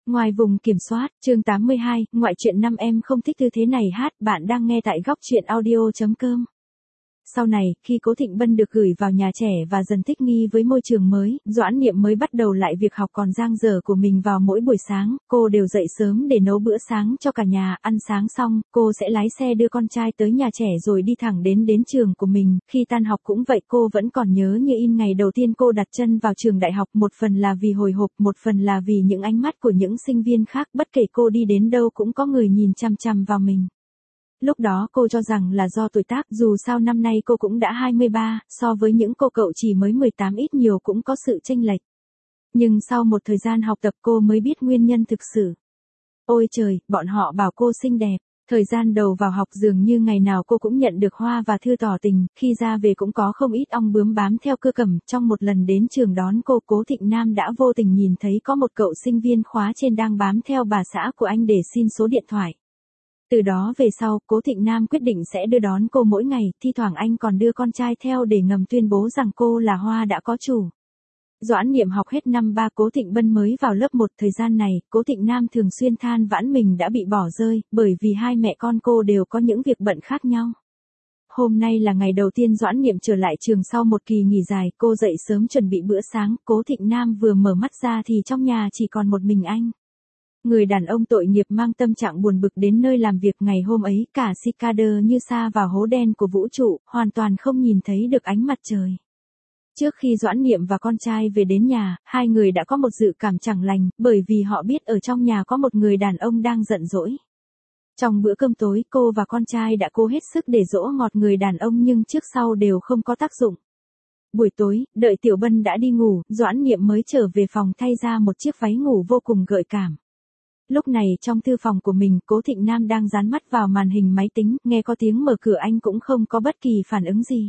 Ngoài vùng kiểm soát, chương 82, ngoại truyện 5 em không thích tư thế này hát, bạn đang nghe tại góc truyện audio.com. Sau này, khi Cố Thịnh Bân được gửi vào nhà trẻ và dần thích nghi với môi trường mới, Doãn Niệm mới bắt đầu lại việc học còn dang dở của mình vào mỗi buổi sáng, cô đều dậy sớm để nấu bữa sáng cho cả nhà, ăn sáng xong, cô sẽ lái xe đưa con trai tới nhà trẻ rồi đi thẳng đến trường của mình, khi tan học cũng vậy, cô vẫn còn nhớ như in ngày đầu tiên cô đặt chân vào trường đại học, một phần là vì hồi hộp, một phần là vì những ánh mắt của những sinh viên khác, bất kể cô đi đến đâu cũng có người nhìn chằm chằm vào mình. Lúc đó cô cho rằng là do tuổi tác, dù sao năm nay cô cũng đã 23, so với những cô cậu chỉ mới 18 ít nhiều cũng có sự chênh lệch. Nhưng sau một thời gian học tập cô mới biết nguyên nhân thực sự. Ôi trời, bọn họ bảo cô xinh đẹp. Thời gian đầu vào học dường như ngày nào cô cũng nhận được hoa và thư tỏ tình, khi ra về cũng có không ít ong bướm bám theo cưa cẩm. Trong một lần đến trường đón cô, Cố Thịnh Nam đã vô tình nhìn thấy có một cậu sinh viên khóa trên đang bám theo bà xã của anh để xin số điện thoại. Từ đó về sau, Cố Thịnh Nam quyết định sẽ đưa đón cô mỗi ngày, thi thoảng anh còn đưa con trai theo để ngầm tuyên bố rằng cô là hoa đã có chủ. Doãn Niệm học hết năm 3, Cố Thịnh Bân mới vào lớp 1, thời gian này, Cố Thịnh Nam thường xuyên than vãn mình đã bị bỏ rơi, bởi vì hai mẹ con cô đều có những việc bận khác nhau. Hôm nay là ngày đầu tiên Doãn Niệm trở lại trường sau một kỳ nghỉ dài, cô dậy sớm chuẩn bị bữa sáng, Cố Thịnh Nam vừa mở mắt ra thì trong nhà chỉ còn một mình anh. Người đàn ông tội nghiệp mang tâm trạng buồn bực đến nơi làm việc ngày hôm ấy, cả Cicada như sa vào hố đen của vũ trụ, hoàn toàn không nhìn thấy được ánh mặt trời. Trước khi Doãn Niệm và con trai về đến nhà, hai người đã có một dự cảm chẳng lành, bởi vì họ biết ở trong nhà có một người đàn ông đang giận dỗi. Trong bữa cơm tối, cô và con trai đã cố hết sức để dỗ ngọt người đàn ông nhưng trước sau đều không có tác dụng. Buổi tối, đợi Tiểu Bân đã đi ngủ, Doãn Niệm mới trở về phòng thay ra một chiếc váy ngủ vô cùng gợi cảm. Lúc này trong thư phòng của mình, Cố Thịnh Nam đang dán mắt vào màn hình máy tính, nghe có tiếng mở cửa anh cũng không có bất kỳ phản ứng gì.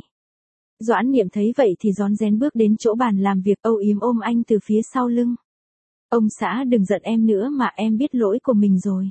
Doãn Niệm thấy vậy thì rón rén bước đến chỗ bàn làm việc, âu yếm ôm anh từ phía sau lưng. Ông xã đừng giận em nữa mà, em biết lỗi của mình rồi.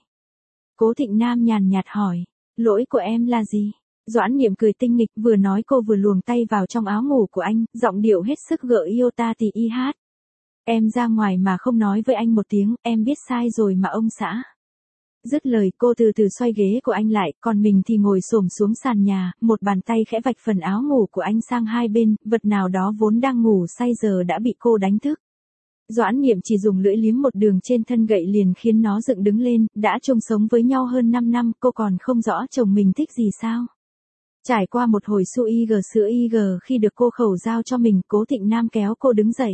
Cố Thịnh Nam nhàn nhạt hỏi, lỗi của em là gì? Doãn Niệm cười tinh nghịch, vừa nói cô vừa luồn tay vào trong áo ngủ của anh, giọng điệu hết sức gợi yêu ta thì y hát. Em ra ngoài mà không nói với anh một tiếng, em biết sai rồi mà ông xã. Dứt lời cô từ từ xoay ghế của anh lại, còn mình thì ngồi xổm xuống sàn nhà, một bàn tay khẽ vạch phần áo ngủ của anh sang hai bên, vật nào đó vốn đang ngủ say giờ đã bị cô đánh thức. Doãn Niệm chỉ dùng lưỡi liếm một đường trên thân gậy liền khiến nó dựng đứng lên, đã chung sống với nhau hơn 5 năm, cô còn không rõ chồng mình thích gì sao. Trải qua một hồi sữa IG khi được cô khẩu giao cho mình, Cố Thịnh Nam kéo cô đứng dậy.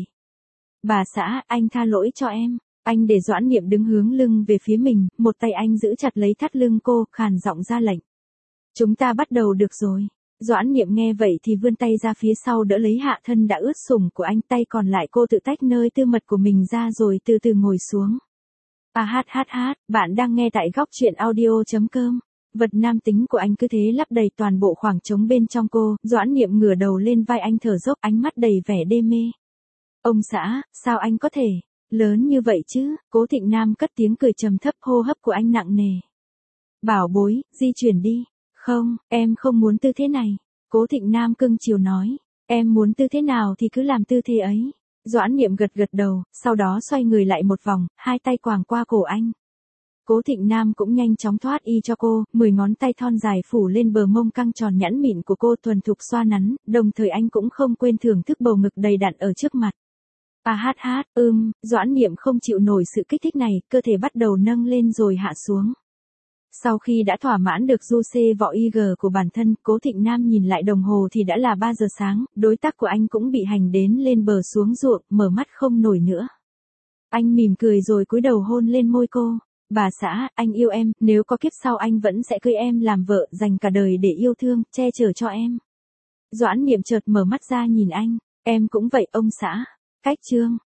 Bà xã, anh tha lỗi cho em. Anh để Doãn Niệm đứng hướng lưng về phía mình, một tay anh giữ chặt lấy thắt lưng cô, khàn giọng ra lệnh. Chúng ta bắt đầu được rồi. Doãn Niệm nghe vậy thì vươn tay ra phía sau đỡ lấy hạ thân đã ướt sũng của anh, tay còn lại cô tự tách nơi tư mật của mình ra rồi từ từ ngồi xuống. Bạn đang nghe tại góc truyện audio.com. Vật nam tính của anh cứ thế lấp đầy toàn bộ khoảng trống bên trong cô, Doãn Niệm ngửa đầu lên vai anh thở dốc, ánh mắt đầy vẻ đê mê. Ông xã, sao anh có thể lớn như vậy chứ? Cố Thịnh Nam cất tiếng cười trầm thấp, hô hấp của anh nặng nề. Bảo bối, di chuyển đi. Không, em không muốn tư thế này. Cố Thịnh Nam cưng chiều nói. Em muốn tư thế nào thì cứ làm tư thế ấy. Doãn Niệm gật gật đầu, sau đó xoay người lại một vòng, hai tay quàng qua cổ anh. Cố Thịnh Nam cũng nhanh chóng thoát y cho cô, 10 ngón tay thon dài phủ lên bờ mông căng tròn nhẵn mịn của cô thuần thục xoa nắn, đồng thời anh cũng không quên thưởng thức bầu ngực đầy đặn ở trước mặt. Doãn Niệm không chịu nổi sự kích thích này, cơ thể bắt đầu nâng lên rồi hạ xuống. Sau khi đã thỏa mãn được du xê vỏ IG của bản thân, Cố Thịnh Nam nhìn lại đồng hồ thì đã là 3 giờ sáng, đối tác của anh cũng bị hành đến lên bờ xuống ruộng, mở mắt không nổi nữa. Anh mỉm cười rồi cúi đầu hôn lên môi cô. Bà xã, anh yêu em, nếu có kiếp sau anh vẫn sẽ cưới em làm vợ, dành cả đời để yêu thương, che chở cho em. Doãn Niệm chợt mở mắt ra nhìn anh, em cũng vậy ông xã. Cách chương